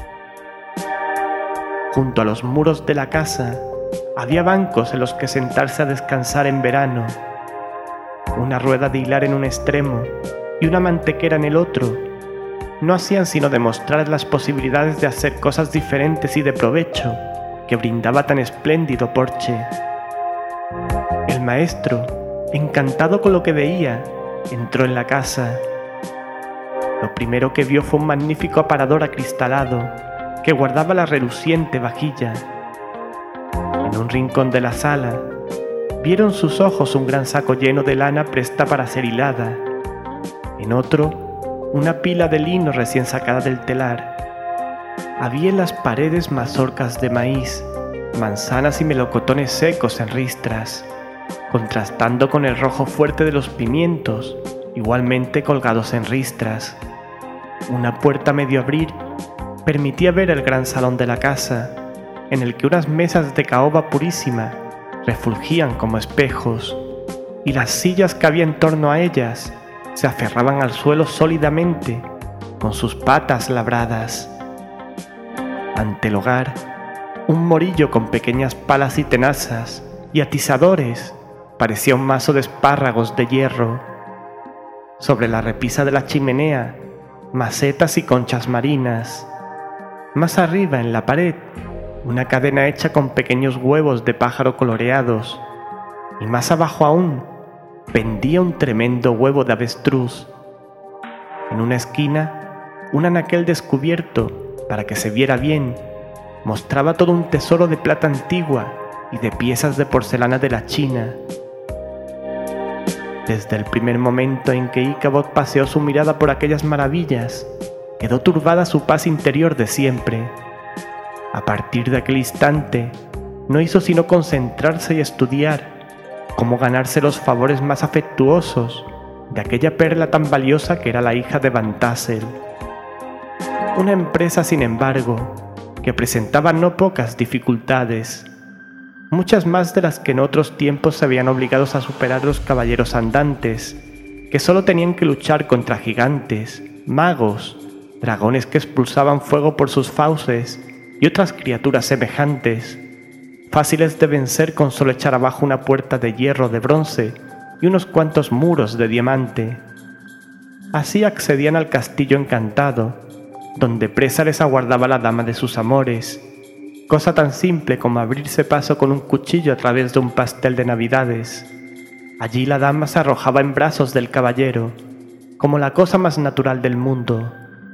Junto a los muros de la casa había bancos en los que sentarse a descansar en verano, una rueda de hilar en un extremo y una mantequera en el otro. No hacían sino demostrar las posibilidades de hacer cosas diferentes y de provecho que brindaba tan espléndido porche. El maestro, encantado con lo que veía, entró en la casa. Lo primero que vio fue un magnífico aparador acristalado que guardaba la reluciente vajilla. En un rincón de la sala, vieron sus ojos un gran saco lleno de lana presta para ser hilada. En otro, una pila de lino recién sacada del telar. Había en las paredes mazorcas de maíz, manzanas y melocotones secos en ristras, contrastando con el rojo fuerte de los pimientos, igualmente colgados en ristras. Una puerta medio abrir permitía ver el gran salón de la casa, en el que unas mesas de caoba purísima refulgían como espejos, y las sillas que había en torno a ellas se aferraban al suelo sólidamente con sus patas labradas. Ante el hogar, un morillo con pequeñas palas y tenazas y atizadores parecía un mazo de espárragos de hierro. Sobre la repisa de la chimenea, macetas y conchas marinas. Más arriba, en la pared, una cadena hecha con pequeños huevos de pájaro coloreados, y más abajo aún pendía un tremendo huevo de avestruz. En una esquina, un anaquel descubierto para que se viera bien mostraba todo un tesoro de plata antigua y de piezas de porcelana de la China. Desde el primer momento en que Íchabod paseó su mirada por aquellas maravillas, quedó turbada su paz interior de siempre. A partir de aquel instante, no hizo sino concentrarse y estudiar cómo ganarse los favores más afectuosos de aquella perla tan valiosa que era la hija de Van Tassel. Una empresa, sin embargo, que presentaba no pocas dificultades, muchas más de las que en otros tiempos se habían obligados a superar los caballeros andantes, que solo tenían que luchar contra gigantes, magos, dragones que expulsaban fuego por sus fauces y otras criaturas semejantes, fáciles de vencer con solo echar abajo una puerta de hierro de bronce y unos cuantos muros de diamante. Así accedían al castillo encantado, donde presa les aguardaba la dama de sus amores, cosa tan simple como abrirse paso con un cuchillo a través de un pastel de navidades. Allí la dama se arrojaba en brazos del caballero, como la cosa más natural del mundo.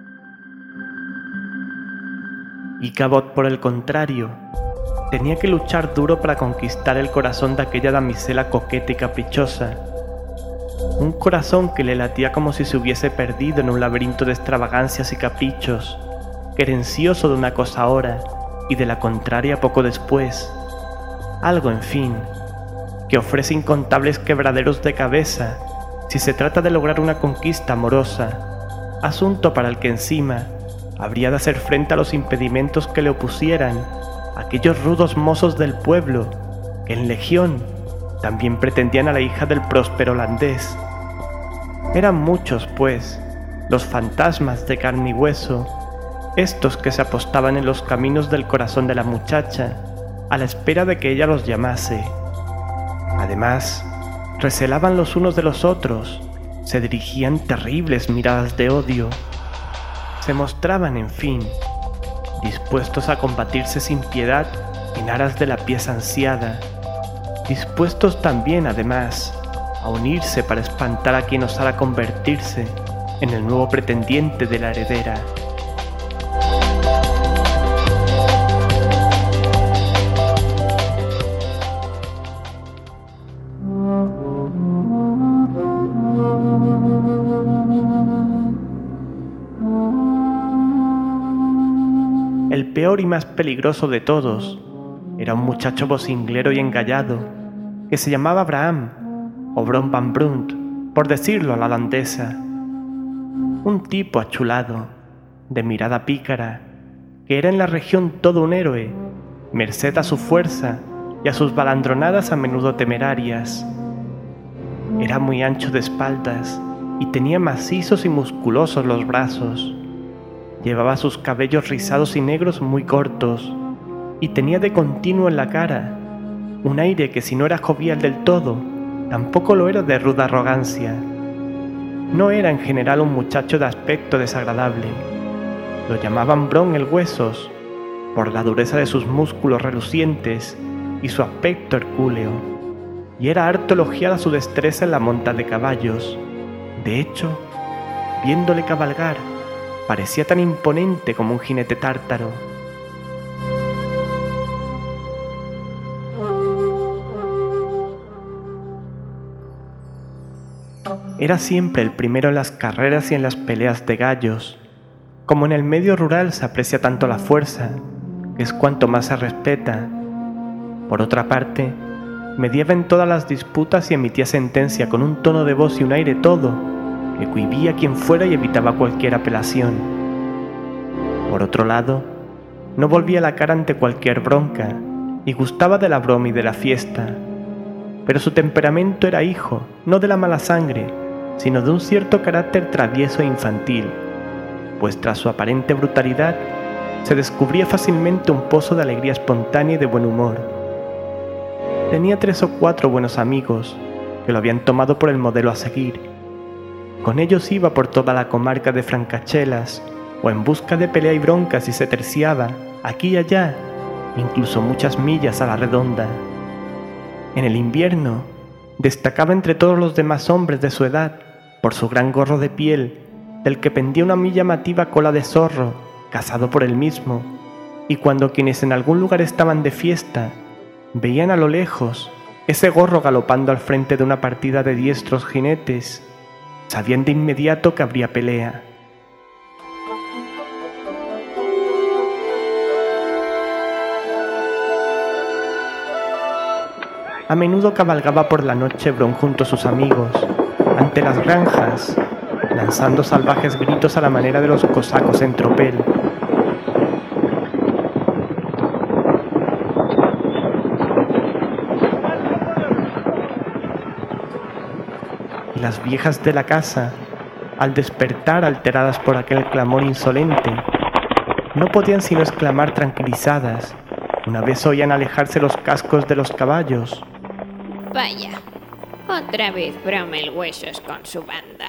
Íchabod, por el contrario, tenía que luchar duro para conquistar el corazón de aquella damisela coqueta y caprichosa, un corazón que le latía como si se hubiese perdido en un laberinto de extravagancias y caprichos, querencioso de una cosa ahora y de la contraria poco después, algo, en fin, que ofrece incontables quebraderos de cabeza si se trata de lograr una conquista amorosa, asunto para el que encima habría de hacer frente a los impedimentos que le opusieran aquellos rudos mozos del pueblo que en legión también pretendían a la hija del próspero holandés. Eran muchos, pues, los fantasmas de carne y hueso, estos que se apostaban en los caminos del corazón de la muchacha, a la espera de que ella los llamase. Además, recelaban los unos de los otros, se dirigían terribles miradas de odio. Se mostraban, en fin, dispuestos a combatirse sin piedad en aras de la pieza ansiada, dispuestos también, además, a unirse para espantar a quien osara convertirse en el nuevo pretendiente de la heredera. El peor y más peligroso de todos era un muchacho vocinglero y engallado que se llamaba Abraham, o Bron van Brunt, por decirlo a la holandesa. Un tipo achulado, de mirada pícara, que era en la región todo un héroe, merced a su fuerza y a sus balandronadas a menudo temerarias. Era muy ancho de espaldas y tenía macizos y musculosos los brazos. Llevaba sus cabellos rizados y negros muy cortos y tenía de continuo en la cara un aire que, si no era jovial del todo, tampoco lo era de ruda arrogancia. No era en general un muchacho de aspecto desagradable. Lo llamaban Bron el Huesos por la dureza de sus músculos relucientes y su aspecto hercúleo, y era harto elogiada su destreza en la monta de caballos. De hecho, viéndole cabalgar, parecía tan imponente como un jinete tártaro. Era siempre el primero en las carreras y en las peleas de gallos. Como en el medio rural se aprecia tanto la fuerza, que es cuanto más se respeta. Por otra parte, mediaba en todas las disputas y emitía sentencia con un tono de voz y un aire todo, que cohibía a quien fuera y evitaba cualquier apelación. Por otro lado, no volvía la cara ante cualquier bronca y gustaba de la broma y de la fiesta. Pero su temperamento era hijo, no de la mala sangre, sino de un cierto carácter travieso e infantil, pues tras su aparente brutalidad se descubría fácilmente un pozo de alegría espontánea y de buen humor. Tenía tres o cuatro buenos amigos que lo habían tomado por el modelo a seguir. Con ellos iba por toda la comarca de Francachelas, o en busca de pelea y broncas, y se terciaba, aquí y allá, incluso muchas millas a la redonda. En el invierno, destacaba entre todos los demás hombres de su edad por su gran gorro de piel, del que pendía una muy llamativa cola de zorro, cazado por él mismo, y cuando quienes en algún lugar estaban de fiesta veían a lo lejos ese gorro galopando al frente de una partida de diestros jinetes, sabían de inmediato que habría pelea. A menudo cabalgaba por la noche Bron junto a sus amigos, ante las granjas, lanzando salvajes gritos a la manera de los cosacos en tropel. Y las viejas de la casa, al despertar alteradas por aquel clamor insolente, no podían sino exclamar tranquilizadas, una vez oían alejarse los cascos de los caballos: Vaya, otra vez Bron el Huesos con su banda.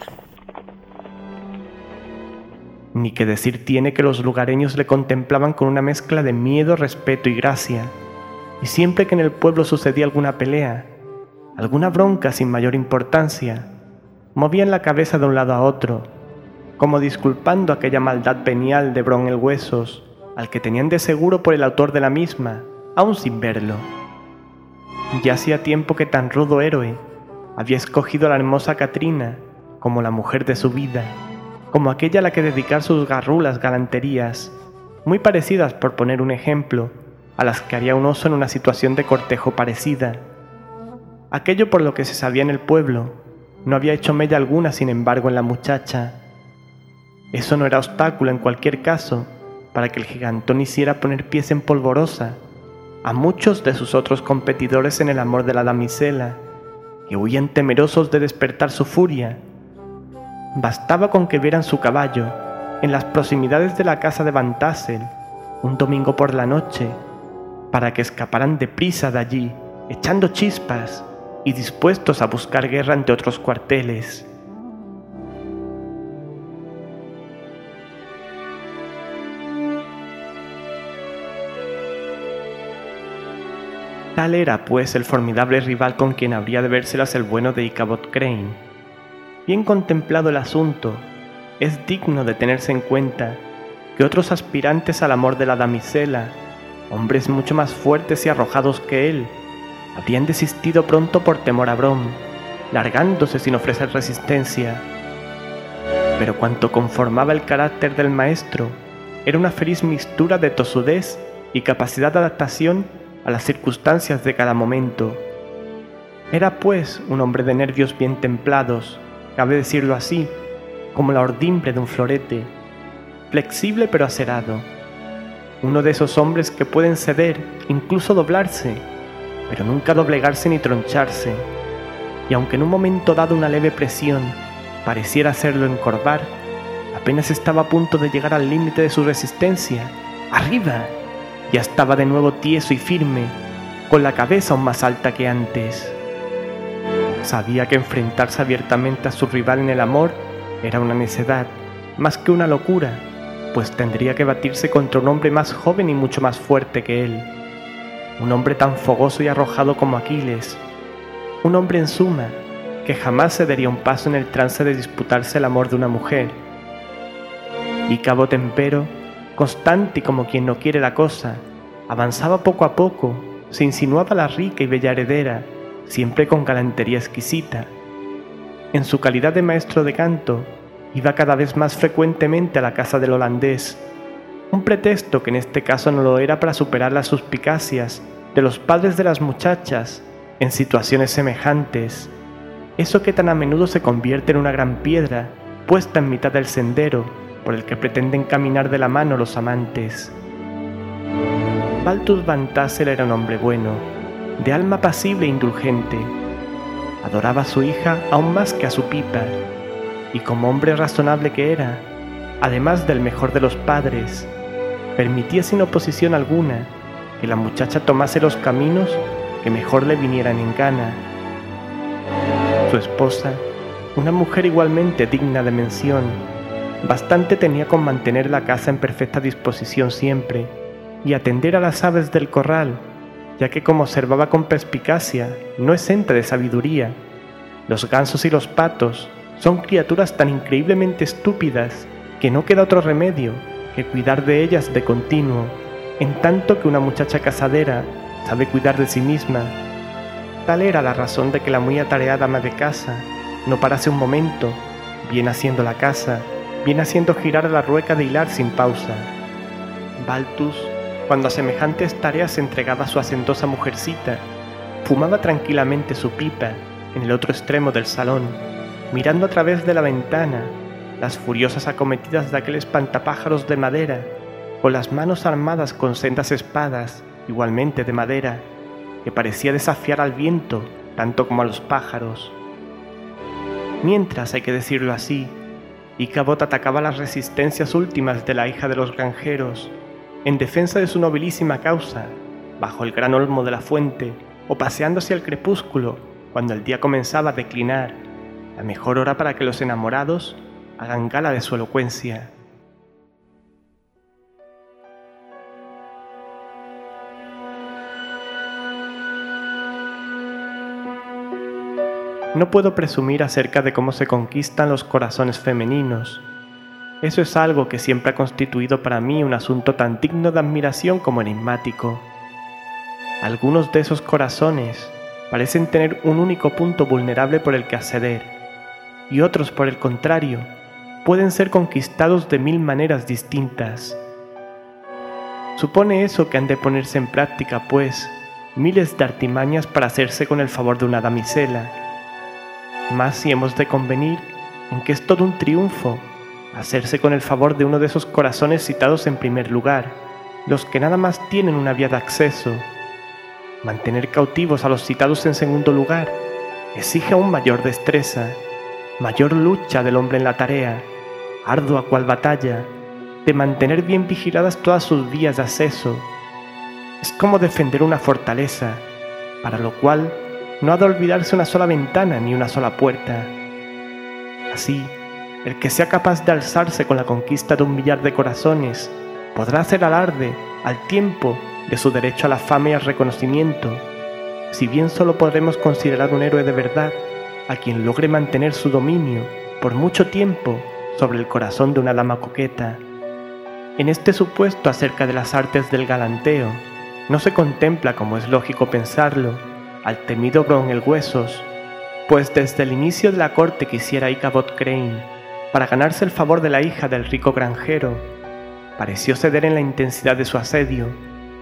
Ni que decir tiene que los lugareños le contemplaban con una mezcla de miedo, respeto y gracia, y siempre que en el pueblo sucedía alguna pelea, alguna bronca sin mayor importancia, movían la cabeza de un lado a otro, como disculpando aquella maldad venial de Bron el Huesos, al que tenían de seguro por el autor de la misma, aún sin verlo. Ya hacía tiempo que tan rudo héroe había escogido a la hermosa Catrina como la mujer de su vida, como aquella a la que dedicar sus garrulas galanterías, muy parecidas, por poner un ejemplo, a las que haría un oso en una situación de cortejo parecida. Aquello por lo que se sabía en el pueblo no había hecho mella alguna, sin embargo, en la muchacha. Eso no era obstáculo, en cualquier caso, para que el gigantón hiciera poner pies en polvorosa a muchos de sus otros competidores en el amor de la damisela, que huían temerosos de despertar su furia. Bastaba con que vieran su caballo en las proximidades de la casa de Van Tassel un domingo por la noche, para que escaparan deprisa de allí, echando chispas y dispuestos a buscar guerra ante otros cuarteles. Tal era, pues, el formidable rival con quien habría de vérselas el bueno de Ichabod Crane. Bien contemplado el asunto, es digno de tenerse en cuenta que otros aspirantes al amor de la damisela, hombres mucho más fuertes y arrojados que él, habrían desistido pronto por temor a Bron, largándose sin ofrecer resistencia. Pero cuanto conformaba el carácter del maestro era una feliz mixtura de tosudez y capacidad de adaptación a las circunstancias de cada momento. Era pues un hombre de nervios bien templados, cabe decirlo así, como la ordimbre de un florete, flexible pero aserado. Uno de esos hombres que pueden ceder, incluso doblarse, pero nunca doblegarse ni troncharse, y aunque en un momento dado una leve presión pareciera hacerlo encorvar, apenas estaba a punto de llegar al límite de su resistencia, ¡arriba!, ya estaba de nuevo tieso y firme, con la cabeza aún más alta que antes. Sabía que enfrentarse abiertamente a su rival en el amor era una necedad, más que una locura, pues tendría que batirse contra un hombre más joven y mucho más fuerte que él. Un hombre tan fogoso y arrojado como Aquiles. Un hombre en suma, que jamás se daría un paso en el trance de disputarse el amor de una mujer. Ícabod, empero, constante y como quien no quiere la cosa, avanzaba poco a poco, se insinuaba la rica y bella heredera, siempre con galantería exquisita. En su calidad de maestro de canto, iba cada vez más frecuentemente a la casa del holandés, un pretexto que en este caso no lo era para superar las suspicacias de los padres de las muchachas en situaciones semejantes, eso que tan a menudo se convierte en una gran piedra puesta en mitad del sendero por el que pretenden caminar de la mano los amantes. Balthus Van Tassel era un hombre bueno, de alma apacible e indulgente. Adoraba a su hija aún más que a su pipa, y como hombre razonable que era, además del mejor de los padres, permitía sin oposición alguna que la muchacha tomase los caminos que mejor le vinieran en gana. Su esposa, una mujer igualmente digna de mención, bastante tenía con mantener la casa en perfecta disposición siempre y atender a las aves del corral, ya que, como observaba con perspicacia, no exenta de sabiduría, los gansos y los patos son criaturas tan increíblemente estúpidas que no queda otro remedio que cuidar de ellas de continuo, en tanto que una muchacha casadera sabe cuidar de sí misma. Tal era la razón de que la muy atareada ama de casa no parase un momento, bien haciendo la casa, bien haciendo girar la rueca de hilar sin pausa. Balthus, cuando a semejantes tareas se entregaba a su hacendosa mujercita, fumaba tranquilamente su pipa en el otro extremo del salón, mirando a través de la ventana las furiosas acometidas de aquel espantapájaros de madera, con las manos armadas con sendas espadas, igualmente de madera, que parecía desafiar al viento tanto como a los pájaros. Mientras, hay que decirlo así, Ícabod atacaba las resistencias últimas de la hija de los granjeros, en defensa de su nobilísima causa, bajo el gran olmo de la fuente, o paseándose al crepúsculo, cuando el día comenzaba a declinar, la mejor hora para que los enamorados hagan gala de su elocuencia. No puedo presumir acerca de cómo se conquistan los corazones femeninos. Eso es algo que siempre ha constituido para mí un asunto tan digno de admiración como enigmático. Algunos de esos corazones parecen tener un único punto vulnerable por el que acceder, y otros, por el contrario, pueden ser conquistados de mil maneras distintas. Supone eso que han de ponerse en práctica, pues, miles de artimañas para hacerse con el favor de una damisela. Más si hemos de convenir en que es todo un triunfo hacerse con el favor de uno de esos corazones citados en primer lugar, los que nada más tienen una vía de acceso. Mantener cautivos a los citados en segundo lugar exige aún mayor destreza, mayor lucha del hombre en la tarea, ardua cual batalla, de mantener bien vigiladas todas sus vías de acceso. Es como defender una fortaleza, para lo cual no ha de olvidarse una sola ventana ni una sola puerta. Así, el que sea capaz de alzarse con la conquista de un millar de corazones podrá hacer alarde, al tiempo, de su derecho a la fama y al reconocimiento, si bien solo podremos considerar un héroe de verdad a quien logre mantener su dominio por mucho tiempo sobre el corazón de una dama coqueta. En este supuesto acerca de las artes del galanteo, no se contempla, como es lógico pensarlo, al temido Bron-el-Huesos, pues desde el inicio de la corte que hiciera Ícabod Crane para ganarse el favor de la hija del rico granjero, pareció ceder en la intensidad de su asedio.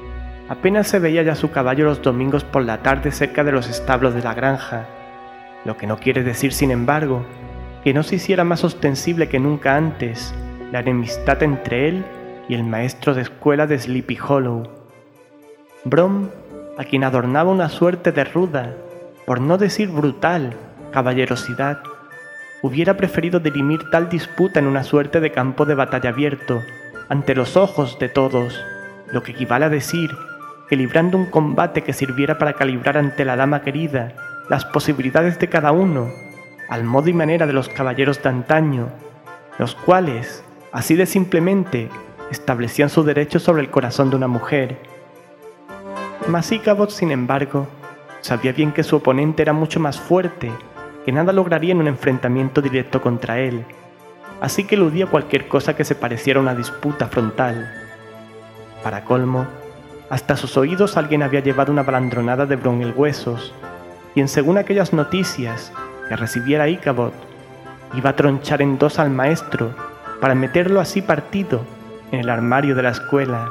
Apenas se veía ya su caballo los domingos por la tarde cerca de los establos de la granja, lo que no quiere decir, sin embargo, que no se hiciera más ostensible que nunca antes la enemistad entre él y el maestro de escuela de Sleepy Hollow. Brom, a quien adornaba una suerte de ruda, por no decir brutal, caballerosidad, hubiera preferido dirimir tal disputa en una suerte de campo de batalla abierto, ante los ojos de todos, lo que equivale a decir que librando un combate que sirviera para calibrar ante la dama querida las posibilidades de cada uno, al modo y manera de los caballeros de antaño, los cuales, así de simplemente, establecían su derecho sobre el corazón de una mujer. Mas Íchabod, sin embargo, sabía bien que su oponente era mucho más fuerte, que nada lograría en un enfrentamiento directo contra él, así que eludía cualquier cosa que se pareciera a una disputa frontal. Para colmo, hasta sus oídos alguien había llevado una balandronada de Brom el Huesos, quien, según aquellas noticias que recibiera Íchabod, iba a tronchar en dos al maestro para meterlo así partido en el armario de la escuela.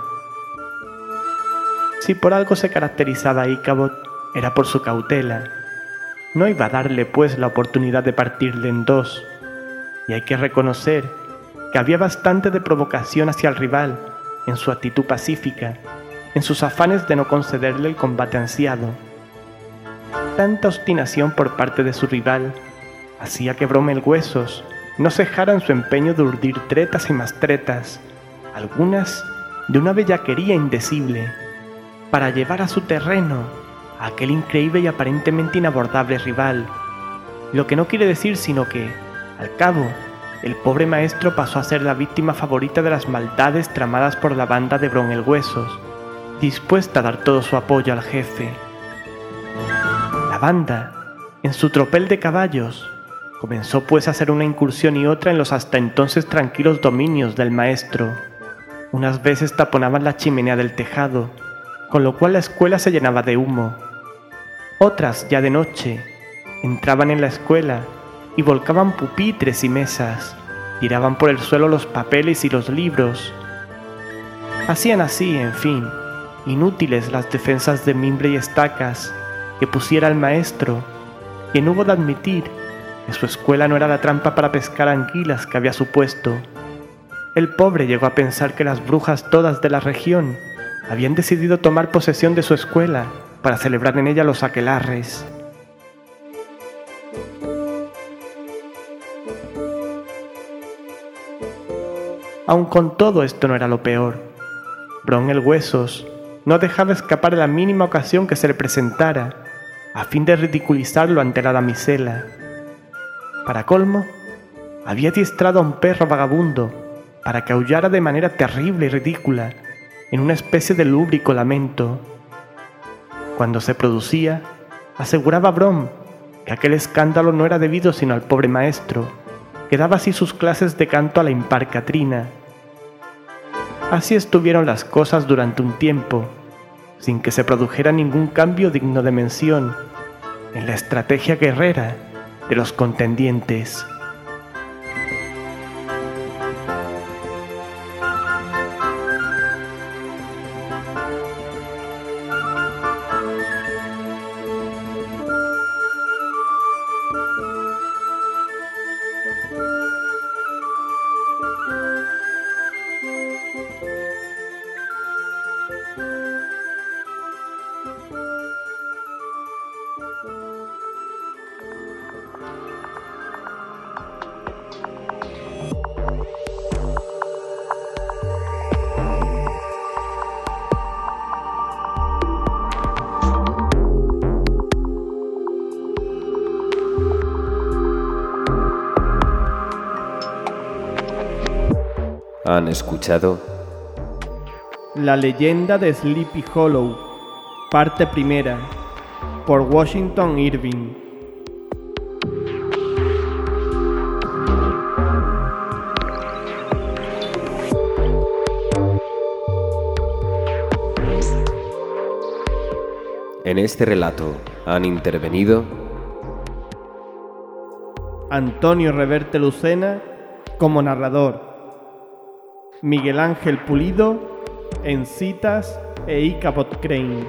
Si por algo se caracterizaba Íchabod, era por su cautela. No iba a darle pues la oportunidad de partirle en dos, y hay que reconocer que había bastante de provocación hacia el rival en su actitud pacífica, en sus afanes de no concederle el combate ansiado. Tanta obstinación por parte de su rival hacía que Brom el Huesos no cejara en su empeño de urdir tretas y más tretas, algunas de una bellaquería indecible, para llevar a su terreno a aquel increíble y aparentemente inabordable rival, lo que no quiere decir sino que, al cabo, el pobre maestro pasó a ser la víctima favorita de las maldades tramadas por la banda de Brom el Huesos, dispuesta a dar todo su apoyo al jefe. La banda, en su tropel de caballos, comenzó pues a hacer una incursión y otra en los hasta entonces tranquilos dominios del maestro. Unas veces taponaban la chimenea del tejado, con lo cual la escuela se llenaba de humo. Otras, ya de noche, entraban en la escuela y volcaban pupitres y mesas, tiraban por el suelo los papeles y los libros. Hacían así, en fin, inútiles las defensas de mimbre y estacas que pusiera el maestro, quien hubo de admitir que su escuela no era la trampa para pescar anguilas que había supuesto. El pobre llegó a pensar que las brujas todas de la región habían decidido tomar posesión de su escuela para celebrar en ella los aquelarres. Aun con todo, esto no era lo peor. Brom el Huesos no dejaba escapar la mínima ocasión que se le presentara, a fin de ridiculizarlo ante la damisela. Para colmo, había adiestrado a un perro vagabundo para que aullara de manera terrible y ridícula, en una especie de lúbrico lamento. Cuando se producía, aseguraba Brom que aquel escándalo no era debido sino al pobre maestro, que daba así sus clases de canto a la impar Catrina. Así estuvieron las cosas durante un tiempo, sin que se produjera ningún cambio digno de mención en la estrategia guerrera de los contendientes. Han escuchado La leyenda de Sleepy Hollow, parte primera, por Washington Irving. En este relato han intervenido Antonio Reverte Lucena como narrador, Miguel Ángel Pulido en citas e Ichabod Crane.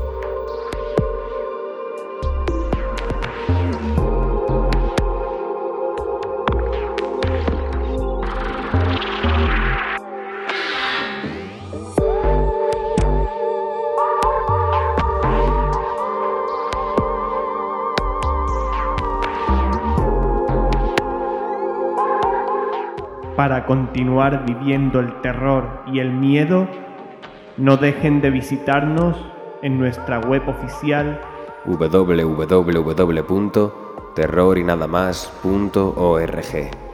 Para continuar viviendo el terror y el miedo, no dejen de visitarnos en nuestra web oficial w w w punto terror y nada más punto org.